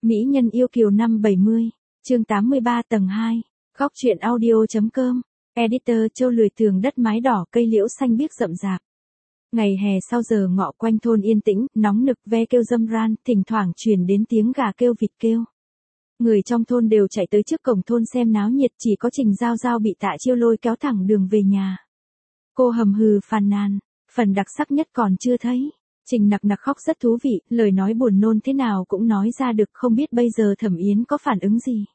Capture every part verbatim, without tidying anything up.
Mỹ nhân yêu kiều năm bảy mươi, chương tám mươi ba tầng hai, góc truyện audio.com, editor Châu lười tường đất mái đỏ cây liễu xanh biếc rậm rạp. Ngày hè sau giờ ngọ quanh thôn yên tĩnh, nóng nực ve kêu râm ran, thỉnh thoảng truyền đến tiếng gà kêu vịt kêu. Người trong thôn đều chạy tới trước cổng thôn xem náo nhiệt, chỉ có Trình Giao Giao bị Tạ Chiêu lôi kéo thẳng đường về nhà. Cô hầm hừ phàn nàn, phần đặc sắc nhất còn chưa thấy. Trình nặc nặc khóc rất thú vị, lời nói buồn nôn thế nào cũng nói ra được, không biết bây giờ Thẩm Yến có phản ứng gì.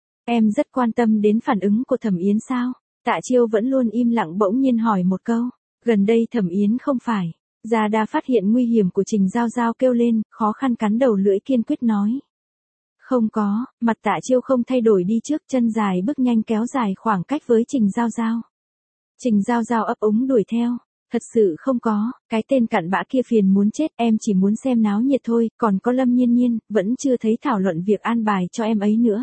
Em rất quan tâm đến phản ứng của Thẩm Yến sao? Tạ Chiêu vẫn luôn im lặng bỗng nhiên hỏi một câu. Gần đây Thẩm Yến không phải. Gia Đa phát hiện nguy hiểm của Trình Giao Giao kêu lên, khó khăn cắn đầu lưỡi kiên quyết nói. Không có, mặt Tạ Chiêu không thay đổi đi trước, chân dài bước nhanh kéo dài khoảng cách với Trình Giao Giao. Trình Giao Giao ấp úng đuổi theo. Thật sự không có, cái tên cặn bã kia phiền muốn chết, em chỉ muốn xem náo nhiệt thôi, còn có Lâm Nhiên Nhiên, vẫn chưa thấy thảo luận việc an bài cho em ấy nữa.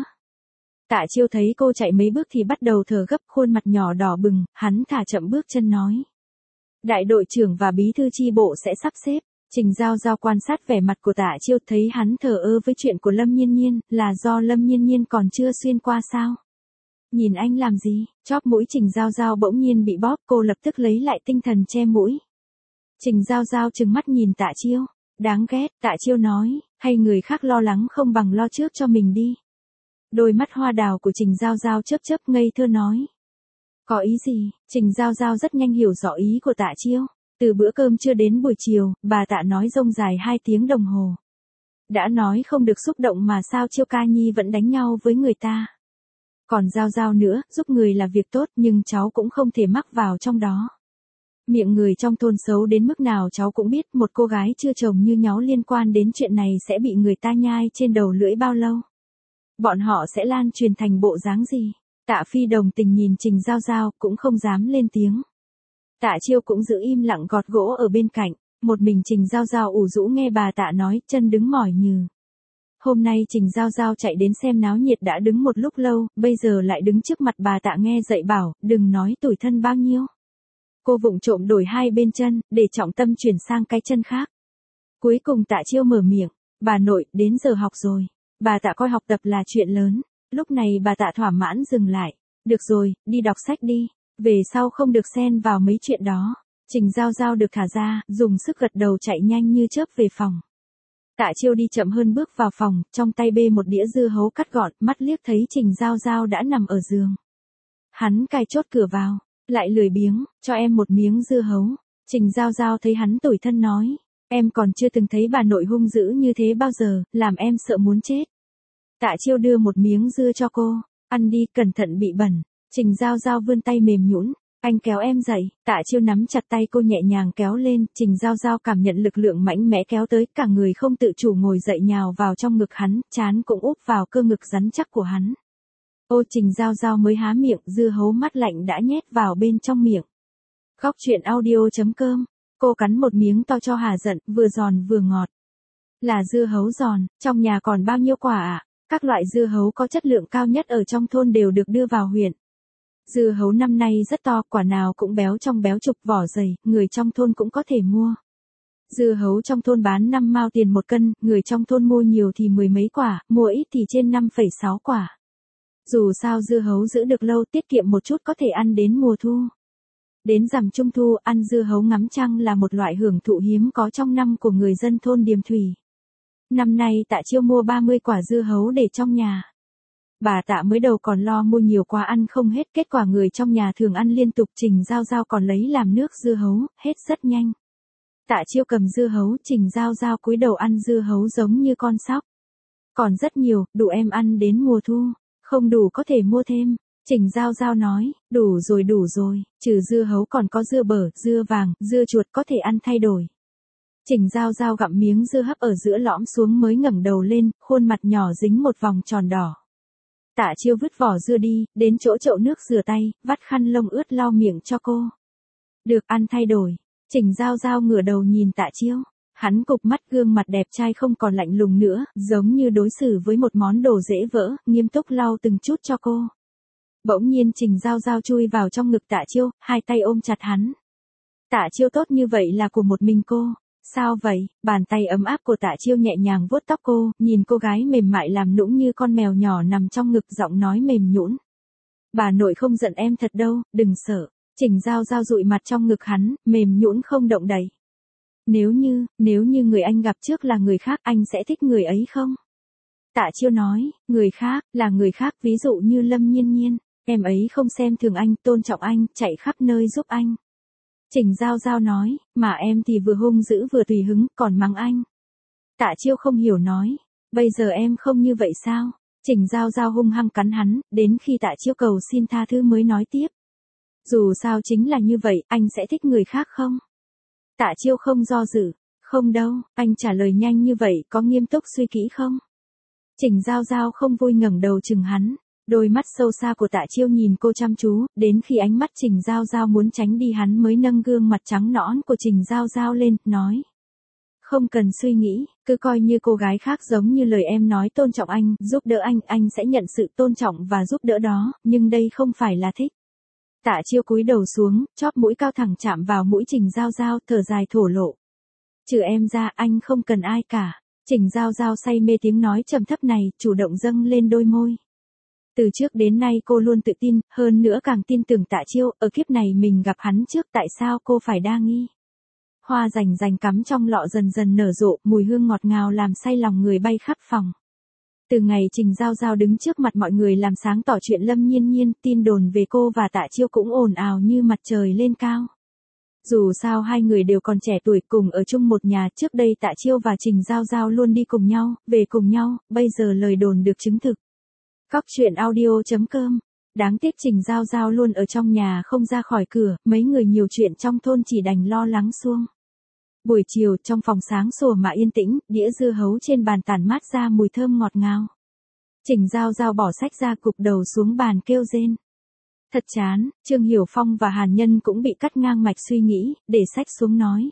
Tạ Chiêu thấy cô chạy mấy bước thì bắt đầu thở gấp, khuôn mặt nhỏ đỏ bừng, hắn thả chậm bước chân nói. Đại đội trưởng và bí thư chi bộ sẽ sắp xếp. Trình Giao Giao quan sát vẻ mặt của Tạ Chiêu, thấy hắn thờ ơ với chuyện của Lâm Nhiên Nhiên, là do Lâm Nhiên Nhiên còn chưa xuyên qua sao? Nhìn anh làm gì? Chóp mũi Trình Giao Giao bỗng nhiên bị bóp, cô lập tức lấy lại tinh thần che mũi. Trình Giao Giao trừng mắt nhìn Tạ Chiêu. Đáng ghét, Tạ Chiêu nói, hay người khác lo lắng không bằng lo trước cho mình đi. Đôi mắt hoa đào của Trình Giao Giao chớp chớp ngây thơ nói. Có ý gì? Trình Giao Giao rất nhanh hiểu rõ ý của Tạ Chiêu. Từ bữa cơm trưa đến buổi chiều, bà Tạ nói rông dài hai tiếng đồng hồ. Đã nói không được xúc động mà sao Chiêu ca nhi vẫn đánh nhau với người ta. Còn Giao Giao nữa, giúp người là việc tốt nhưng cháu cũng không thể mắc vào trong đó. Miệng người trong thôn xấu đến mức nào cháu cũng biết, một cô gái chưa chồng như cháu liên quan đến chuyện này sẽ bị người ta nhai trên đầu lưỡi bao lâu. Bọn họ sẽ lan truyền thành bộ dáng gì? Tạ Phi đồng tình nhìn Trình Giao Giao, cũng không dám lên tiếng. Tạ Chiêu cũng giữ im lặng gọt gỗ ở bên cạnh, một mình Trình Giao Giao ủ rũ nghe bà Tạ nói, chân đứng mỏi nhừ. Hôm nay Trình Giao Giao chạy đến xem náo nhiệt đã đứng một lúc lâu, bây giờ lại đứng trước mặt bà Tạ nghe dạy bảo, đừng nói tủi thân bao nhiêu. Cô vụng trộm đổi hai bên chân, để trọng tâm chuyển sang cái chân khác. Cuối cùng Tạ Chiêu mở miệng, bà nội, đến giờ học rồi. Bà Tạ coi học tập là chuyện lớn. Lúc này bà Tạ thỏa mãn dừng lại. Được rồi, đi đọc sách đi. Về sau không được xen vào mấy chuyện đó. Trình Giao Giao được thả ra, dùng sức gật đầu chạy nhanh như chớp về phòng. Tạ Chiêu đi chậm hơn bước vào phòng, trong tay bê một đĩa dưa hấu cắt gọn, mắt liếc thấy Trình Giao Giao đã nằm ở giường. Hắn cài chốt cửa vào, lại lười biếng, cho em một miếng dưa hấu. Trình Giao Giao thấy hắn tủi thân nói, em còn chưa từng thấy bà nội hung dữ như thế bao giờ, làm em sợ muốn chết. Tạ Chiêu đưa một miếng dưa cho cô, ăn đi, cẩn thận bị bẩn. Trình Giao Giao vươn tay mềm nhũn, anh kéo em dậy. Tạ Chiêu nắm chặt tay cô nhẹ nhàng kéo lên, Trình Giao Giao cảm nhận lực lượng mạnh mẽ kéo tới, cả người không tự chủ ngồi dậy nhào vào trong ngực hắn, trán cũng úp vào cơ ngực rắn chắc của hắn. Ô Trình Giao Giao mới há miệng, dưa hấu mát lạnh đã nhét vào bên trong miệng. Góc truyện audio.com, cô cắn một miếng to cho hà giận, vừa giòn vừa ngọt. Là dưa hấu giòn, trong nhà còn bao nhiêu quả ạ? À? Các loại dưa hấu có chất lượng cao nhất ở trong thôn đều được đưa vào huyện. Dưa hấu năm nay rất to, quả nào cũng béo trong béo trục, vỏ dày, người trong thôn cũng có thể mua. Dưa hấu trong thôn bán năm mao tiền một cân, người trong thôn mua nhiều thì mười mấy quả, mua ít thì trên năm phẩy sáu quả. Dù sao dưa hấu giữ được lâu, tiết kiệm một chút có thể ăn đến mùa thu. Đến rằm trung thu, ăn dưa hấu ngắm trăng là một loại hưởng thụ hiếm có trong năm của người dân thôn Điềm Thủy. Năm nay Tạ Chiêu mua ba mươi quả dưa hấu để trong nhà. Bà Tạ mới đầu còn lo mua nhiều quá ăn không hết, kết quả người trong nhà thường ăn liên tục, Trình Giao Giao còn lấy làm nước dưa hấu, hết rất nhanh. Tạ Chiêu cầm dưa hấu, Trình Giao Giao cúi đầu ăn dưa hấu giống như con sóc. Còn rất nhiều, đủ em ăn đến mùa thu, không đủ có thể mua thêm. Trình Giao Giao nói, đủ rồi đủ rồi, trừ dưa hấu còn có dưa bở, dưa vàng, dưa chuột có thể ăn thay đổi. Trình Giao Giao gặm miếng dưa hấp ở giữa lõm xuống mới ngẩng đầu lên, khuôn mặt nhỏ dính một vòng tròn đỏ. Tạ Chiêu vứt vỏ dưa đi, đến chỗ chậu nước rửa tay, vắt khăn lông ướt lau miệng cho cô. Được, ăn thay đổi. Trình Giao Giao ngửa đầu nhìn Tạ Chiêu. Hắn cụp mắt, gương mặt đẹp trai không còn lạnh lùng nữa, giống như đối xử với một món đồ dễ vỡ, nghiêm túc lau từng chút cho cô. Bỗng nhiên Trình Giao Giao chui vào trong ngực Tạ Chiêu, hai tay ôm chặt hắn. Tạ Chiêu tốt như vậy là của một mình cô. Sao vậy? Bàn tay ấm áp của Tạ Chiêu nhẹ nhàng vuốt tóc cô, nhìn cô gái mềm mại làm nũng như con mèo nhỏ nằm trong ngực, giọng nói mềm nhũn. Bà nội không giận em thật đâu, đừng sợ. Trình Giao Giao dụi mặt trong ngực hắn, mềm nhũn không động đậy. Nếu như, nếu như người anh gặp trước là người khác, anh sẽ thích người ấy không? Tạ Chiêu nói, người khác, là người khác, ví dụ như Lâm Nhiên Nhiên. Em ấy không xem thường anh, tôn trọng anh, chạy khắp nơi giúp anh. Trình Giao Giao nói, mà em thì vừa hung dữ vừa tùy hứng, còn mắng anh. Tạ Chiêu không hiểu nói, bây giờ em không như vậy sao? Trình Giao Giao hung hăng cắn hắn, đến khi Tạ Chiêu cầu xin tha thứ mới nói tiếp. Dù sao chính là như vậy, anh sẽ thích người khác không? Tạ Chiêu không do dự, không đâu, anh trả lời nhanh như vậy, có nghiêm túc suy kỹ không? Trình Giao Giao không vui ngẩng đầu chừng hắn, đôi mắt sâu xa của Tạ Chiêu nhìn cô chăm chú, đến khi ánh mắt Trình Giao Giao muốn tránh đi hắn mới nâng gương mặt trắng nõn của Trình Giao Giao lên, nói. Không cần suy nghĩ, cứ coi như cô gái khác giống như lời em nói, tôn trọng anh, giúp đỡ anh, anh sẽ nhận sự tôn trọng và giúp đỡ đó, nhưng đây không phải là thích. Tạ Chiêu cúi đầu xuống, chóp mũi cao thẳng chạm vào mũi Trình Giao Giao, thở dài thổ lộ. Trừ em ra, anh không cần ai cả. Trình Giao Giao say mê tiếng nói trầm thấp này, chủ động dâng lên đôi môi. Từ trước đến nay cô luôn tự tin, hơn nữa càng tin tưởng Tạ Chiêu, ở kiếp này mình gặp hắn trước, tại sao cô phải đa nghi? Hoa rành rành cắm trong lọ dần dần nở rộ, mùi hương ngọt ngào làm say lòng người bay khắp phòng. Từ ngày Trình Giao Giao đứng trước mặt mọi người làm sáng tỏ chuyện Lâm Nhiên Nhiên, tin đồn về cô và Tạ Chiêu cũng ồn ào như mặt trời lên cao. Dù sao hai người đều còn trẻ tuổi, cùng ở chung một nhà, trước đây Tạ Chiêu và Trình Giao Giao luôn đi cùng nhau, về cùng nhau, bây giờ lời đồn được chứng thực. Cóc truyện audio chấm com. Đáng tiếc Trình Giao Giao luôn ở trong nhà không ra khỏi cửa, mấy người nhiều chuyện trong thôn chỉ đành lo lắng suông. Buổi chiều trong phòng sáng sủa mà yên tĩnh, đĩa dưa hấu trên bàn tản mát ra mùi thơm ngọt ngào. Trình Giao Giao bỏ sách ra, cụp đầu xuống bàn kêu rên. Thật chán, Trương Hiểu Phong và Hàn Nhân cũng bị cắt ngang mạch suy nghĩ, để sách xuống nói.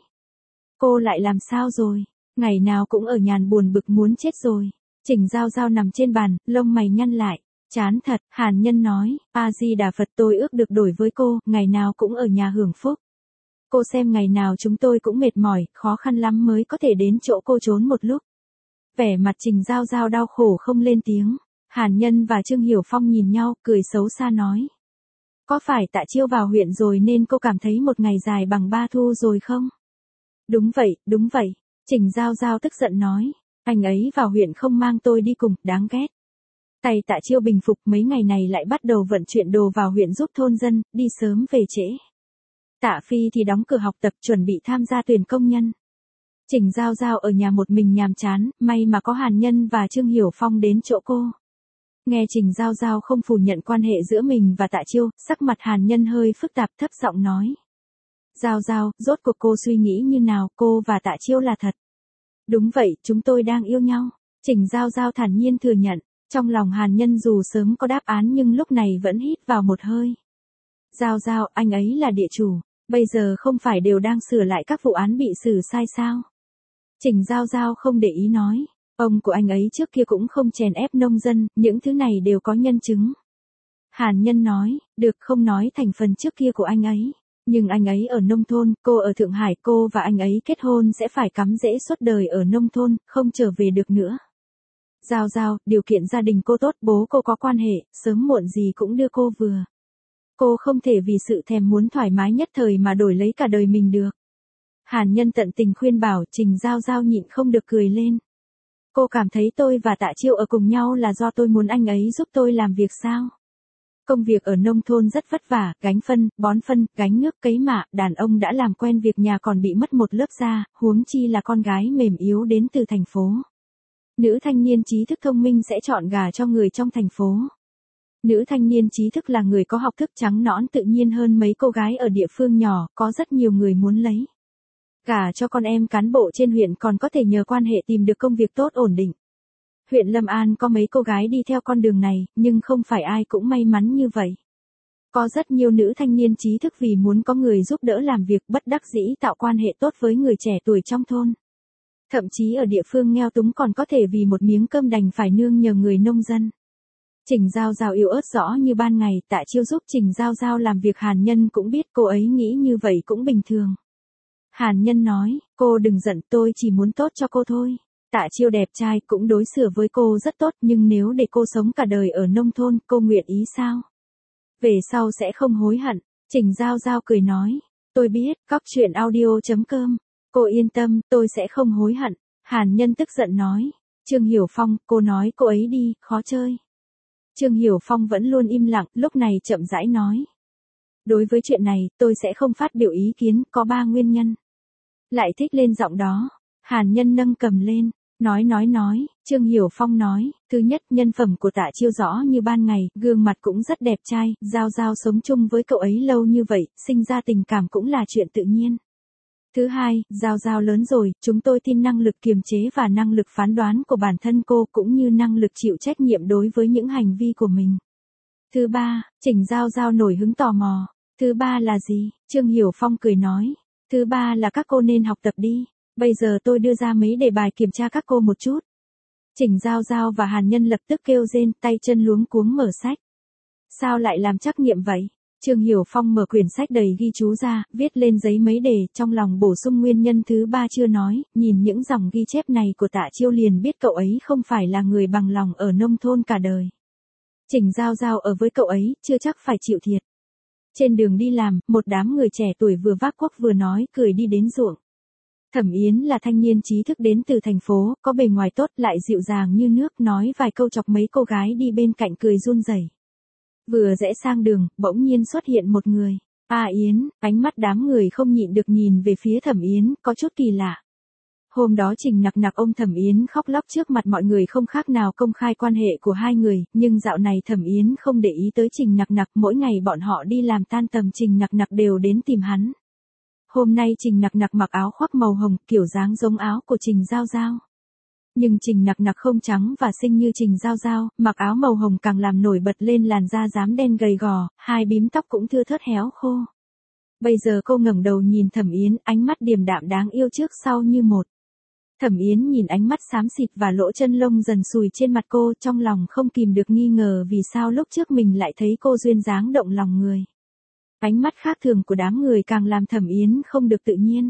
Cô lại làm sao rồi? Ngày nào cũng ở nhàn buồn bực muốn chết rồi. Trình Giao Giao nằm trên bàn, lông mày nhăn lại. Chán thật, Hàn Nhân nói, A-di-đà Phật, tôi ước được đổi với cô, ngày nào cũng ở nhà hưởng phúc. Cô xem ngày nào chúng tôi cũng mệt mỏi, khó khăn lắm mới có thể đến chỗ cô trốn một lúc. Vẻ mặt Trình Giao Giao đau khổ không lên tiếng. Hàn Nhân và Trương Hiểu Phong nhìn nhau, cười xấu xa nói. Có phải Tạ Chiêu vào huyện rồi nên cô cảm thấy một ngày dài bằng ba thu rồi không? Đúng vậy, đúng vậy. Trình Giao Giao tức giận nói. Anh ấy vào huyện không mang tôi đi cùng, đáng ghét. Tay Tạ Chiêu bình phục, mấy ngày này lại bắt đầu vận chuyển đồ vào huyện giúp thôn dân, đi sớm về trễ. Tạ Phi thì đóng cửa học tập, chuẩn bị tham gia tuyển công nhân. Trình Giao Giao ở nhà một mình nhàm chán, may mà có Hàn Nhân và Trương Hiểu Phong đến chỗ cô. Nghe Trình Giao Giao không phủ nhận quan hệ giữa mình và Tạ Chiêu, sắc mặt Hàn Nhân hơi phức tạp, thấp giọng nói. Giao Giao, rốt cuộc cô suy nghĩ như nào, cô và Tạ Chiêu là thật. Đúng vậy, chúng tôi đang yêu nhau. Trình Giao Giao thản nhiên thừa nhận. Trong lòng Hàn Nhân dù sớm có đáp án nhưng lúc này vẫn hít vào một hơi. Giao Giao, anh ấy là địa chủ, bây giờ không phải đều đang sửa lại các vụ án bị xử sai sao? Trình Giao Giao không để ý nói, ông của anh ấy trước kia cũng không chèn ép nông dân, những thứ này đều có nhân chứng. Hàn Nhân nói, được, không nói thành phần trước kia của anh ấy, nhưng anh ấy ở nông thôn, cô ở Thượng Hải, cô và anh ấy kết hôn sẽ phải cắm rễ suốt đời ở nông thôn, không trở về được nữa. Giao Giao, điều kiện gia đình cô tốt, bố cô có quan hệ, sớm muộn gì cũng đưa cô vừa. Cô không thể vì sự thèm muốn thoải mái nhất thời mà đổi lấy cả đời mình được. Hàn Nhân tận tình khuyên bảo, Trình Giao Giao nhịn không được cười lên. Cô cảm thấy tôi và Tạ Chiêu ở cùng nhau là do tôi muốn anh ấy giúp tôi làm việc sao? Công việc ở nông thôn rất vất vả, gánh phân, bón phân, gánh nước, cấy mạ, đàn ông đã làm quen việc nhà còn bị mất một lớp da, huống chi là con gái mềm yếu đến từ thành phố. Nữ thanh niên trí thức thông minh sẽ chọn gả cho người trong thành phố. Nữ thanh niên trí thức là người có học thức, trắng nõn, tự nhiên hơn mấy cô gái ở địa phương nhỏ, có rất nhiều người muốn lấy. Gả cho con em cán bộ trên huyện còn có thể nhờ quan hệ tìm được công việc tốt ổn định. Huyện Lâm An có mấy cô gái đi theo con đường này, nhưng không phải ai cũng may mắn như vậy. Có rất nhiều nữ thanh niên trí thức vì muốn có người giúp đỡ làm việc, bất đắc dĩ tạo quan hệ tốt với người trẻ tuổi trong thôn. Thậm chí ở địa phương nghèo túng còn có thể vì một miếng cơm đành phải nương nhờ người nông dân. Trình Giao Giao yếu ớt rõ như ban ngày, Tạ Chiêu giúp Trình Giao Giao làm việc, Hàn Nhân cũng biết cô ấy nghĩ như vậy cũng bình thường. Hàn Nhân nói, cô đừng giận, tôi chỉ muốn tốt cho cô thôi. Tạ Chiêu đẹp trai cũng đối xử với cô rất tốt, nhưng nếu để cô sống cả đời ở nông thôn, cô nguyện ý sao? Về sau sẽ không hối hận. Trình Giao Giao cười nói, tôi biết, cóc truyện audio chấm com. Cô yên tâm, tôi sẽ không hối hận. Hàn Nhân tức giận nói, Trương Hiểu Phong, cô nói cô ấy đi, khó chơi. Trương Hiểu Phong vẫn luôn im lặng, lúc này chậm rãi nói. Đối với chuyện này, tôi sẽ không phát biểu ý kiến, có ba nguyên nhân. Lại thích lên giọng đó. Hàn Nhân nâng cầm lên, nói nói nói, Trương Hiểu Phong nói, thứ nhất, nhân phẩm của Tạ Chiêu rõ như ban ngày, gương mặt cũng rất đẹp trai, Giao Giao sống chung với cậu ấy lâu như vậy, sinh ra tình cảm cũng là chuyện tự nhiên. Thứ hai, Giao Giao lớn rồi, chúng tôi tin năng lực kiềm chế và năng lực phán đoán của bản thân cô cũng như năng lực chịu trách nhiệm đối với những hành vi của mình. Thứ ba, Trình Giao Giao nổi hứng tò mò. Thứ ba là gì? Trương Hiểu Phong cười nói. Thứ ba là các cô nên học tập đi. Bây giờ tôi đưa ra mấy đề bài kiểm tra các cô một chút. Trình Giao Giao và Hàn Nhân lập tức kêu rên, tay chân luống cuống mở sách. Sao lại làm trắc nghiệm vậy? Trương Hiểu Phong mở quyển sách đầy ghi chú ra, viết lên giấy mấy đề, trong lòng bổ sung nguyên nhân thứ ba chưa nói, nhìn những dòng ghi chép này của Tạ Chiêu liền biết cậu ấy không phải là người bằng lòng ở nông thôn cả đời. Trình Giao Giao ở với cậu ấy, chưa chắc phải chịu thiệt. Trên đường đi làm, một đám người trẻ tuổi vừa vác cuốc vừa nói cười đi đến ruộng. Thẩm Yến là thanh niên trí thức đến từ thành phố, có bề ngoài tốt lại dịu dàng như nước, nói vài câu chọc mấy cô gái đi bên cạnh cười run rẩy. Vừa rẽ sang đường, bỗng nhiên xuất hiện một người. A Yến, ánh mắt đám người không nhịn được nhìn về phía Thẩm Yến, có chút kỳ lạ. Hôm đó Trình Nặc Nặc ôm Thẩm Yến khóc lóc trước mặt mọi người không khác nào công khai quan hệ của hai người, nhưng dạo này Thẩm Yến không để ý tới Trình Nặc Nặc, mỗi ngày bọn họ đi làm tan tầm Trình Nặc Nặc đều đến tìm hắn. Hôm nay Trình Nặc Nặc mặc áo khoác màu hồng, kiểu dáng giống áo của Trình Giao Giao. Nhưng Trình Nặc Nặc không trắng và xinh như Trình Giao Giao, mặc áo màu hồng càng làm nổi bật lên làn da rám đen gầy gò, hai bím tóc cũng thưa thớt héo khô. Bây giờ cô ngẩng đầu nhìn Thẩm Yến, ánh mắt điềm đạm đáng yêu trước sau như một. Thẩm Yến nhìn ánh mắt xám xịt và lỗ chân lông dần sùi trên mặt cô, trong lòng không kìm được nghi ngờ vì sao lúc trước mình lại thấy cô duyên dáng động lòng người. Ánh mắt khác thường của đám người càng làm Thẩm Yến không được tự nhiên.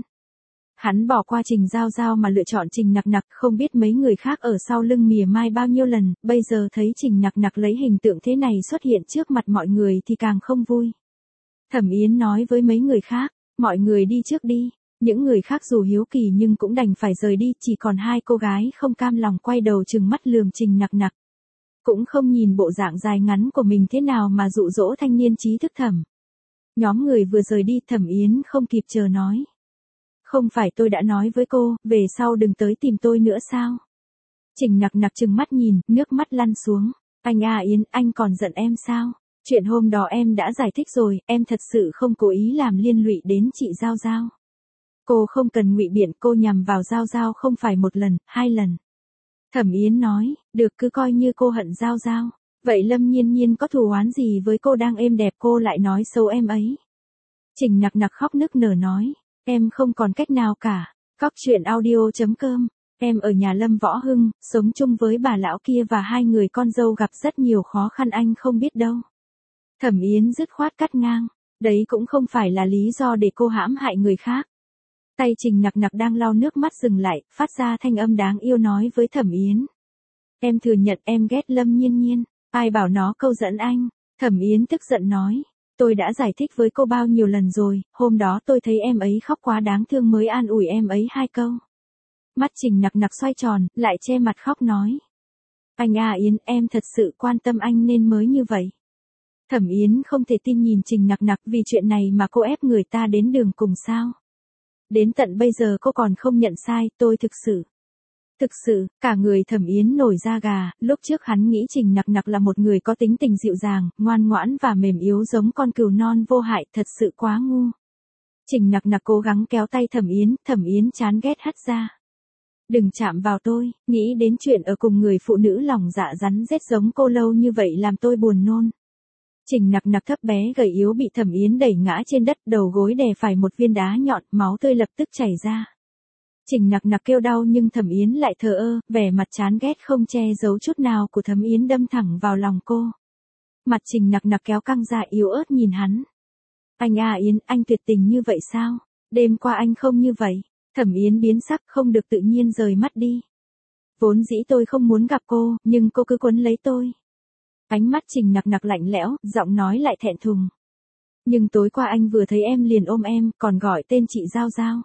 Hắn bỏ qua Trình Giao Giao mà lựa chọn Trình Nặc Nặc, không biết mấy người khác ở sau lưng mỉa mai bao nhiêu lần, bây giờ thấy Trình Nặc Nặc lấy hình tượng thế này xuất hiện trước mặt mọi người thì càng không vui. Thẩm Yến nói với mấy người khác, mọi người đi trước đi. Những người khác dù hiếu kỳ nhưng cũng đành phải rời đi, chỉ còn hai cô gái không cam lòng quay đầu trừng mắt lườm Trình Nặc Nặc. Cũng không nhìn bộ dạng dài ngắn của mình thế nào mà dụ dỗ thanh niên trí thức Thẩm. Nhóm người vừa rời đi, Thẩm Yến không kịp chờ nói. Không phải tôi đã nói với cô, về sau đừng tới tìm tôi nữa sao? Trình Nặc Nặc trừng mắt nhìn, nước mắt lăn xuống. Anh à Yến, anh còn giận em sao? Chuyện hôm đó em đã giải thích rồi, em thật sự không cố ý làm liên lụy đến chị Giao Giao. Cô không cần ngụy biện, cô nhằm vào Giao Giao không phải một lần, hai lần. Thẩm Yến nói, được, cứ coi như cô hận Giao Giao. Vậy Lâm Nhiên Nhiên có thù oán gì với cô, đang êm đẹp cô lại nói xấu em ấy? Trình Nặc Nặc khóc nức nở nói, em không còn cách nào cả. Cóc truyện audio chấm com. Em ở nhà Lâm Võ Hưng, sống chung với bà lão kia và hai người con dâu gặp rất nhiều khó khăn anh không biết đâu. Thẩm Yến dứt khoát cắt ngang, đấy cũng không phải là lý do để cô hãm hại người khác. Tay Trình Nặc Nặc đang lau nước mắt dừng lại, phát ra thanh âm đáng yêu nói với Thẩm Yến. Em thừa nhận em ghét Lâm Nhiên Nhiên, ai bảo nó câu dẫn anh? Thẩm Yến tức giận nói. Tôi đã giải thích với cô bao nhiêu lần rồi, hôm đó tôi thấy em ấy khóc quá đáng thương mới an ủi em ấy hai câu. Mắt Trình Nặc Nặc xoay tròn, lại che mặt khóc nói. Anh à Yến, em thật sự quan tâm anh nên mới như vậy. Thẩm Yến không thể tin nhìn Trình Nặc Nặc, vì chuyện này mà cô ép người ta đến đường cùng sao? Đến tận bây giờ cô còn không nhận sai, tôi thực sự. Thực sự, cả người Thẩm Yến nổi da gà, lúc trước hắn nghĩ Trình Nặc Nặc là một người có tính tình dịu dàng, ngoan ngoãn và mềm yếu giống con cừu non vô hại, thật sự quá ngu. Trình Nặc Nặc cố gắng kéo tay Thẩm Yến, Thẩm Yến chán ghét hất ra. Đừng chạm vào tôi, nghĩ đến chuyện ở cùng người phụ nữ lòng dạ rắn rết giống cô lâu như vậy làm tôi buồn nôn. Trình Nặc Nặc thấp bé gầy yếu bị Thẩm Yến đẩy ngã trên đất, đầu gối đè phải một viên đá nhọn, máu tươi lập tức chảy ra. Trình Nặc Nặc kêu đau nhưng Thẩm Yến lại thờ ơ, vẻ mặt chán ghét không che giấu chút nào của Thẩm Yến đâm thẳng vào lòng cô. Mặt Trình Nặc Nặc kéo căng ra yếu ớt nhìn hắn. Anh à Yến, anh tuyệt tình như vậy sao? Đêm qua anh không như vậy. Thẩm Yến biến sắc không được tự nhiên rời mắt đi. Vốn dĩ tôi không muốn gặp cô, nhưng cô cứ quấn lấy tôi. Ánh mắt Trình Nặc Nặc lạnh lẽo, giọng nói lại thẹn thùng. Nhưng tối qua anh vừa thấy em liền ôm em, còn gọi tên chị Giao Giao.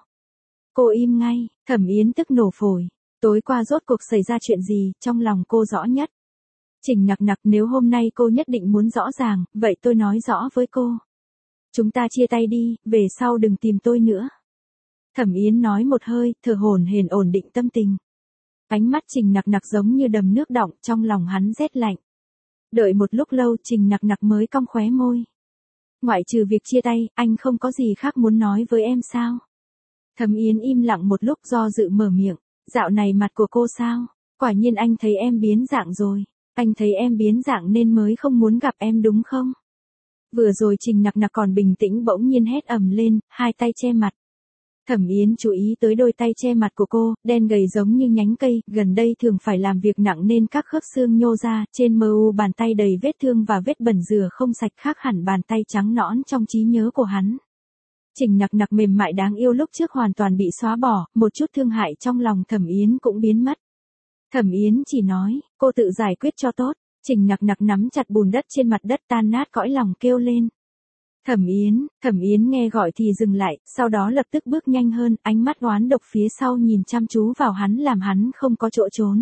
Cô im ngay, Thẩm Yến tức nổ phổi. Tối qua rốt cuộc xảy ra chuyện gì, trong lòng cô rõ nhất. Trình Nặc Nặc, nếu hôm nay cô nhất định muốn rõ ràng, vậy tôi nói rõ với cô. Chúng ta chia tay đi, về sau đừng tìm tôi nữa. Thẩm Yến nói một hơi, thở hổn hển ổn định tâm tình. Ánh mắt Trình Nặc Nặc giống như đầm nước đọng, trong lòng hắn rét lạnh. Đợi một lúc lâu Trình Nặc Nặc mới cong khóe môi. Ngoại trừ việc chia tay, anh không có gì khác muốn nói với em sao? Thẩm Yến im lặng một lúc do dự mở miệng. Dạo này mặt của cô sao? Quả nhiên anh thấy em biến dạng rồi. Anh thấy em biến dạng nên mới không muốn gặp em đúng không? Vừa rồi Trình Nặc Nặc còn bình tĩnh bỗng nhiên hét ầm lên, hai tay che mặt. Thẩm Yến chú ý tới đôi tay che mặt của cô, đen gầy giống như nhánh cây, gần đây thường phải làm việc nặng nên các khớp xương nhô ra, trên mờ u bàn tay đầy vết thương và vết bẩn rửa không sạch khác hẳn bàn tay trắng nõn trong trí nhớ của hắn. Trình Nặc Nặc mềm mại đáng yêu lúc trước hoàn toàn bị xóa bỏ, một chút thương hại trong lòng Thẩm Yến cũng biến mất. Thẩm Yến chỉ nói, cô tự giải quyết cho tốt. Trình Nặc Nặc nắm chặt bùn đất trên mặt đất tan nát cõi lòng kêu lên. Thẩm Yến, Thẩm Yến nghe gọi thì dừng lại, sau đó lập tức bước nhanh hơn, ánh mắt oán độc phía sau nhìn chăm chú vào hắn làm hắn không có chỗ trốn.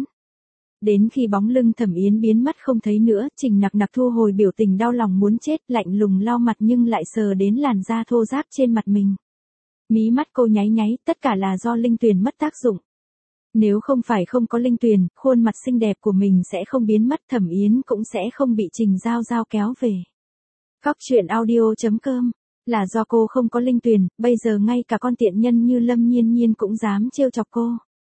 Đến khi bóng lưng Thẩm Yến biến mất không thấy nữa, Trình Nặc Nặc thu hồi biểu tình đau lòng muốn chết, lạnh lùng lau mặt nhưng lại sờ đến làn da thô ráp trên mặt mình. Mí mắt cô nháy nháy, tất cả là do linh tuyền mất tác dụng. Nếu không phải không có linh tuyền, khuôn mặt xinh đẹp của mình sẽ không biến mất, Thẩm Yến cũng sẽ không bị Trình Giao Giao kéo về. Cóc truyện audio chấm com, là do cô không có linh tuyền, bây giờ ngay cả con tiện nhân như Lâm Nhiên Nhiên cũng dám trêu chọc cô.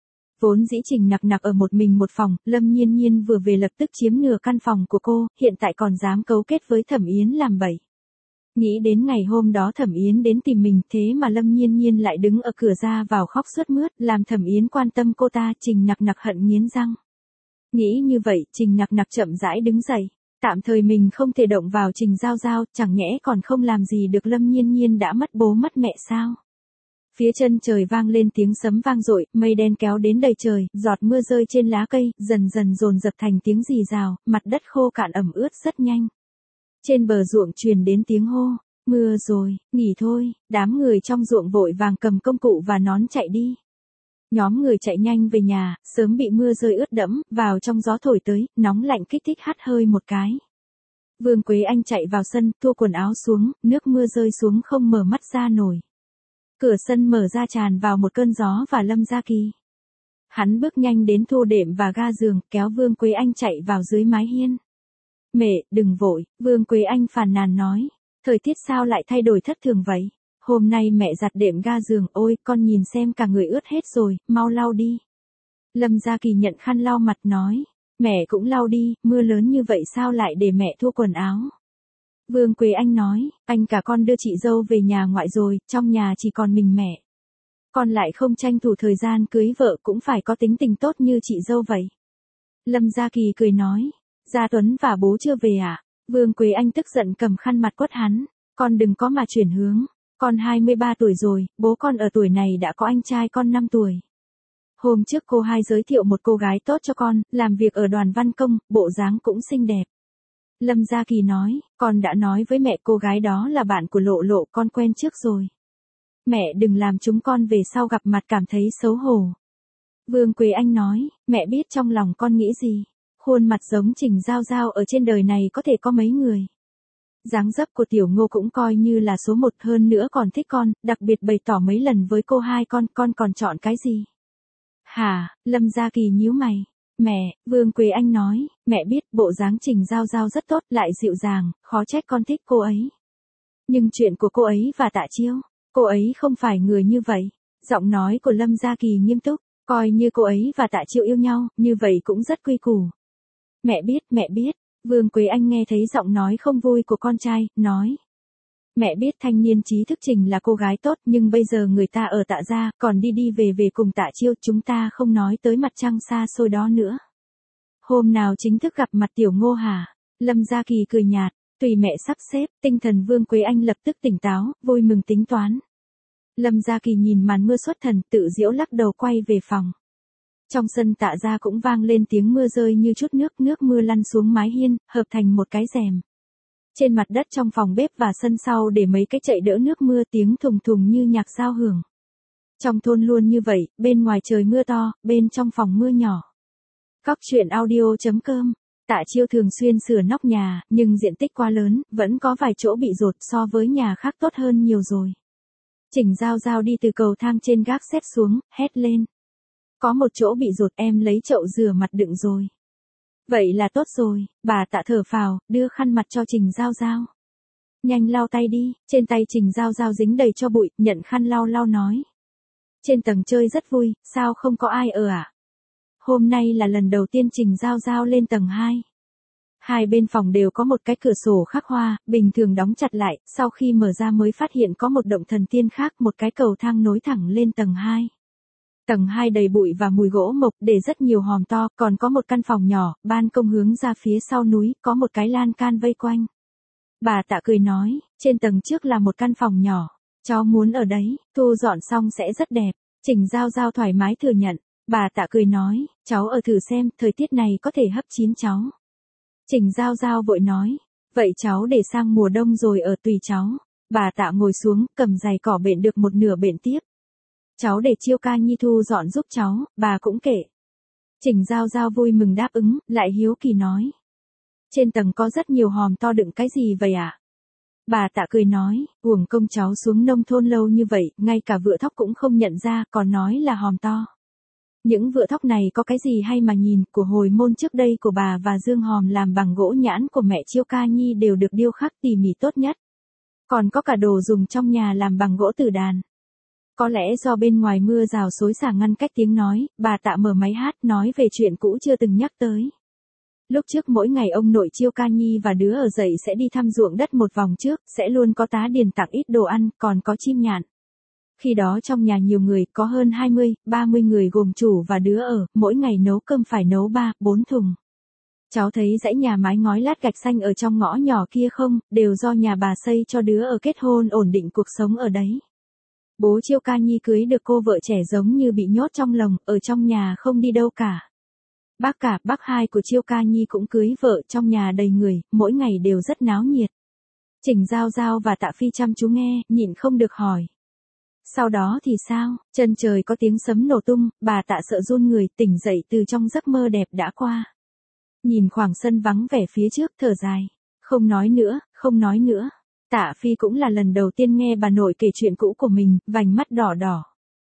Vốn dĩ Trình Nặc Nặc ở một mình một phòng, Lâm Nhiên Nhiên vừa về lập tức chiếm nửa căn phòng của cô, hiện tại còn dám cấu kết với Thẩm Yến làm bậy. Nghĩ đến ngày hôm đó Thẩm Yến đến tìm mình, thế mà Lâm Nhiên Nhiên lại đứng ở cửa ra vào khóc sướt mướt, làm Thẩm Yến quan tâm cô ta, Trình Nặc Nặc hận nghiến răng. Nghĩ như vậy, Trình Nặc Nặc chậm rãi đứng dậy. Tạm thời mình không thể động vào Trình Giao Giao, chẳng nhẽ còn không làm gì được Lâm Nhiên Nhiên đã mất bố mất mẹ sao? Phía chân trời vang lên tiếng sấm vang dội, mây đen kéo đến đầy trời, giọt mưa rơi trên lá cây, dần dần dồn dập thành tiếng rì rào, mặt đất khô cạn ẩm ướt rất nhanh. Trên bờ ruộng truyền đến tiếng hô, mưa rồi, nghỉ thôi, đám người trong ruộng vội vàng cầm công cụ và nón chạy đi. Nhóm người chạy nhanh về nhà, sớm bị mưa rơi ướt đẫm, vào trong gió thổi tới, nóng lạnh kích thích hắt hơi một cái. Vương Quế Anh chạy vào sân, thua quần áo xuống, nước mưa rơi xuống không mở mắt ra nổi. Cửa sân mở ra tràn vào một cơn gió và Lâm Gia Kỳ. Hắn bước nhanh đến thu đệm và ga giường, kéo Vương Quế Anh chạy vào dưới mái hiên. Mẹ, đừng vội, Vương Quế Anh phàn nàn nói. Thời tiết sao lại thay đổi thất thường vậy? Hôm nay mẹ giặt đệm ga giường, ôi, con nhìn xem cả người ướt hết rồi, mau lau đi. Lâm Gia Kỳ nhận khăn lau mặt nói. Mẹ cũng lau đi, mưa lớn như vậy sao lại để mẹ thua quần áo? Vương Quế Anh nói, anh cả con đưa chị dâu về nhà ngoại rồi, trong nhà chỉ còn mình mẹ. Con lại không tranh thủ thời gian cưới vợ cũng phải có tính tình tốt như chị dâu vậy. Lâm Gia Kỳ cười nói, Gia Tuấn và bố chưa về à? Vương Quế Anh tức giận cầm khăn mặt quất hắn, con đừng có mà chuyển hướng, con hai mươi ba tuổi rồi, bố con ở tuổi này đã có anh trai con năm tuổi. Hôm trước cô hai giới thiệu một cô gái tốt cho con, làm việc ở đoàn văn công, bộ dáng cũng xinh đẹp. Lâm Gia Kỳ nói, con đã nói với mẹ cô gái đó là bạn của Lộ Lộ, con quen trước rồi. Mẹ đừng làm chúng con về sau gặp mặt cảm thấy xấu hổ. Vương Quế Anh nói, mẹ biết trong lòng con nghĩ gì. Khuôn mặt giống Trình Giao Giao ở trên đời này có thể có mấy người. Dáng dấp của Tiểu Ngô cũng coi như là số một, hơn nữa còn thích con, đặc biệt bày tỏ mấy lần với cô hai con, con còn chọn cái gì? Hả, Lâm Gia Kỳ nhíu mày. Mẹ, Vương Quế Anh nói, mẹ biết bộ dáng Trình Giao Giao rất tốt, lại dịu dàng, khó trách con thích cô ấy. Nhưng chuyện của cô ấy và Tạ Chiêu, cô ấy không phải người như vậy. Giọng nói của Lâm Gia Kỳ nghiêm túc, coi như cô ấy và Tạ Chiêu yêu nhau, như vậy cũng rất quy củ. Mẹ biết, mẹ biết, Vương Quế Anh nghe thấy giọng nói không vui của con trai, nói. Mẹ biết thanh niên trí thức Trình là cô gái tốt, nhưng bây giờ người ta ở Tạ gia, còn đi đi về về cùng Tạ Chiêu, chúng ta không nói tới mặt trăng xa xôi đó nữa. Hôm nào chính thức gặp mặt Tiểu Ngô hả? Lâm Gia Kỳ cười nhạt, tùy mẹ sắp xếp, tinh thần Vương Quế Anh lập tức tỉnh táo, vui mừng tính toán. Lâm Gia Kỳ nhìn màn mưa xuất thần, tự giễu lắc đầu quay về phòng. Trong sân Tạ gia cũng vang lên tiếng mưa rơi như chút nước, nước mưa lăn xuống mái hiên, hợp thành một cái rèm. Trên mặt đất trong phòng bếp và sân sau để mấy cái chậy đỡ nước mưa, tiếng thùng thùng như nhạc giao hưởng. Trong thôn luôn như vậy, bên ngoài trời mưa to, bên trong phòng mưa nhỏ. Cóc truyện audio chấm com. Tạ Chiêu thường xuyên sửa nóc nhà, nhưng diện tích quá lớn, vẫn có vài chỗ bị dột, so với nhà khác tốt hơn nhiều rồi. Trình Giao Giao đi từ cầu thang trên gác xếp xuống, hét lên. Có một chỗ bị dột, em lấy chậu rửa mặt đựng rồi. Vậy là tốt rồi, bà Tạ thở phào, đưa khăn mặt cho Trình Giao Giao. Nhanh lau tay đi, trên tay Trình Giao Giao dính đầy cho bụi, nhận khăn lau lau nói. Trên tầng chơi rất vui, sao không có ai ở à? Hôm nay là lần đầu tiên Trình Giao Giao lên tầng hai. Hai bên phòng đều có một cái cửa sổ khắc hoa, bình thường đóng chặt lại, sau khi mở ra mới phát hiện có một động thần tiên khác, một cái cầu thang nối thẳng lên tầng hai. Tầng hai đầy bụi và mùi gỗ mộc, để rất nhiều hòm to, còn có một căn phòng nhỏ, ban công hướng ra phía sau núi, có một cái lan can vây quanh. Bà Tạ cười nói, trên tầng trước là một căn phòng nhỏ, cháu muốn ở đấy, thu dọn xong sẽ rất đẹp. Trình Giao Giao thoải mái thừa nhận. Bà Tạ cười nói, cháu ở thử xem, thời tiết này có thể hấp chín cháu. Trình Giao Giao vội nói, vậy cháu để sang mùa đông rồi ở tùy cháu. Bà Tạ ngồi xuống, cầm giày cỏ bện được một nửa bện tiếp. Cháu để Chiêu Ca Nhi thu dọn giúp cháu, bà cũng kể. Trình Giao Giao vui mừng đáp ứng, lại hiếu kỳ nói. Trên tầng có rất nhiều hòm to đựng cái gì vậy ạ? À? Bà Tạ cười nói, uổng công cháu xuống nông thôn lâu như vậy, ngay cả vựa thóc cũng không nhận ra, còn nói là hòm to. Những vựa thóc này có cái gì hay mà nhìn, của hồi môn trước đây của bà và Dương hòm làm bằng gỗ nhãn của mẹ Chiêu Ca Nhi đều được điêu khắc tỉ mỉ tốt nhất. Còn có cả đồ dùng trong nhà làm bằng gỗ tử đàn. Có lẽ do bên ngoài mưa rào xối xả ngăn cách tiếng nói, bà Tạ mở máy hát nói về chuyện cũ chưa từng nhắc tới. Lúc trước mỗi ngày ông nội Chiêu Ca Nhi và đứa ở dậy sẽ đi thăm ruộng đất một vòng trước, sẽ luôn có tá điền tặng ít đồ ăn, còn có chim nhạn. Khi đó trong nhà nhiều người, có hơn hai mươi, ba mươi người gồm chủ và đứa ở, mỗi ngày nấu cơm phải nấu ba, bốn thùng. Cháu thấy dãy nhà mái ngói lát gạch xanh ở trong ngõ nhỏ kia không, đều do nhà bà xây cho đứa ở kết hôn ổn định cuộc sống ở đấy. Bố Chiêu Ca Nhi cưới được cô vợ trẻ giống như bị nhốt trong lồng, ở trong nhà không đi đâu cả. Bác cả, bác hai của Chiêu Ca Nhi cũng cưới vợ, trong nhà đầy người, mỗi ngày đều rất náo nhiệt. Trình Giao Giao và Tạ Phi chăm chú nghe, nhịn không được hỏi. Sau đó thì sao? Chân trời có tiếng sấm nổ tung, bà Tạ sợ run người, tỉnh dậy từ trong giấc mơ đẹp đã qua. Nhìn khoảng sân vắng vẻ phía trước, thở dài. Không nói nữa, không nói nữa. Tạ Phi cũng là lần đầu tiên nghe bà nội kể chuyện cũ của mình, vành mắt đỏ đỏ.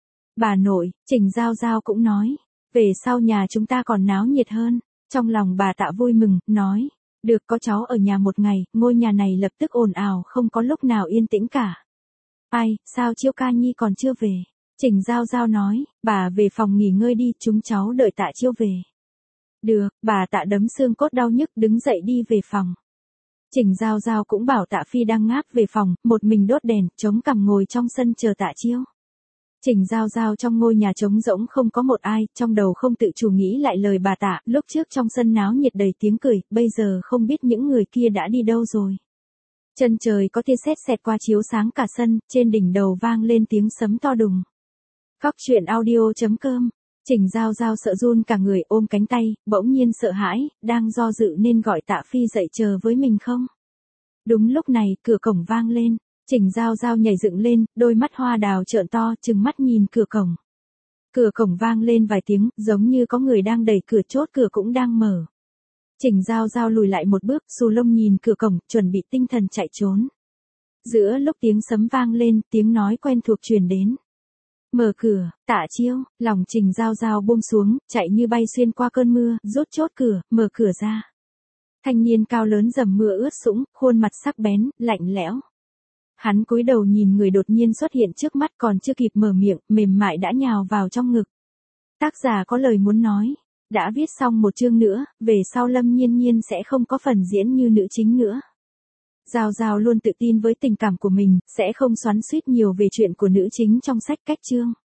Bà nội, Trình Giao Giao cũng nói. Về sau nhà chúng ta còn náo nhiệt hơn. Trong lòng bà Tạ vui mừng, nói. Được, có cháu ở nhà một ngày, ngôi nhà này lập tức ồn ào, không có lúc nào yên tĩnh cả. Ai, sao Chiêu Ca Nhi còn chưa về? Trình Giao Giao nói, bà về phòng nghỉ ngơi đi, chúng cháu đợi Tạ Chiêu về. Được, bà Tạ đấm xương cốt đau nhức đứng dậy đi về phòng. Trình Giao Giao cũng bảo Tạ Phi đang ngáp về phòng, một mình đốt đèn, chống cằm ngồi trong sân chờ Tạ Chiêu. Trình Giao Giao trong ngôi nhà trống rỗng không có một ai, trong đầu không tự chủ nghĩ lại lời bà Tạ, lúc trước trong sân náo nhiệt đầy tiếng cười, bây giờ không biết những người kia đã đi đâu rồi. Chân trời có tia sét xẹt qua chiếu sáng cả sân, trên đỉnh đầu vang lên tiếng sấm to đùng. Cóc truyện audio chấm com. Trình Giao Giao sợ run cả người, ôm cánh tay, bỗng nhiên sợ hãi, đang do dự nên gọi Tạ Phi dậy chờ với mình không. Đúng lúc này, cửa cổng vang lên. Trình Giao Giao nhảy dựng lên, đôi mắt hoa đào trợn to, trừng mắt nhìn cửa cổng. Cửa cổng vang lên vài tiếng, giống như có người đang đẩy cửa, chốt cửa cũng đang mở. Trình Giao Giao lùi lại một bước, xù lông nhìn cửa cổng, chuẩn bị tinh thần chạy trốn. Giữa lúc tiếng sấm vang lên, tiếng nói quen thuộc truyền đến. Mở cửa, Tạ Chiêu, lòng Trình Giao Giao buông xuống, chạy như bay xuyên qua cơn mưa, rút chốt cửa, mở cửa ra. Thanh niên cao lớn dầm mưa ướt sũng, khuôn mặt sắc bén, lạnh lẽo. Hắn cúi đầu nhìn người đột nhiên xuất hiện trước mắt, còn chưa kịp mở miệng, mềm mại đã nhào vào trong ngực. Tác giả có lời muốn nói. Đã viết xong một chương nữa, về sau Lâm Nhiên Nhiên sẽ không có phần diễn như nữ chính nữa. Giao Giao luôn tự tin với tình cảm của mình, sẽ không xoắn xuýt nhiều về chuyện của nữ chính trong sách cách chương.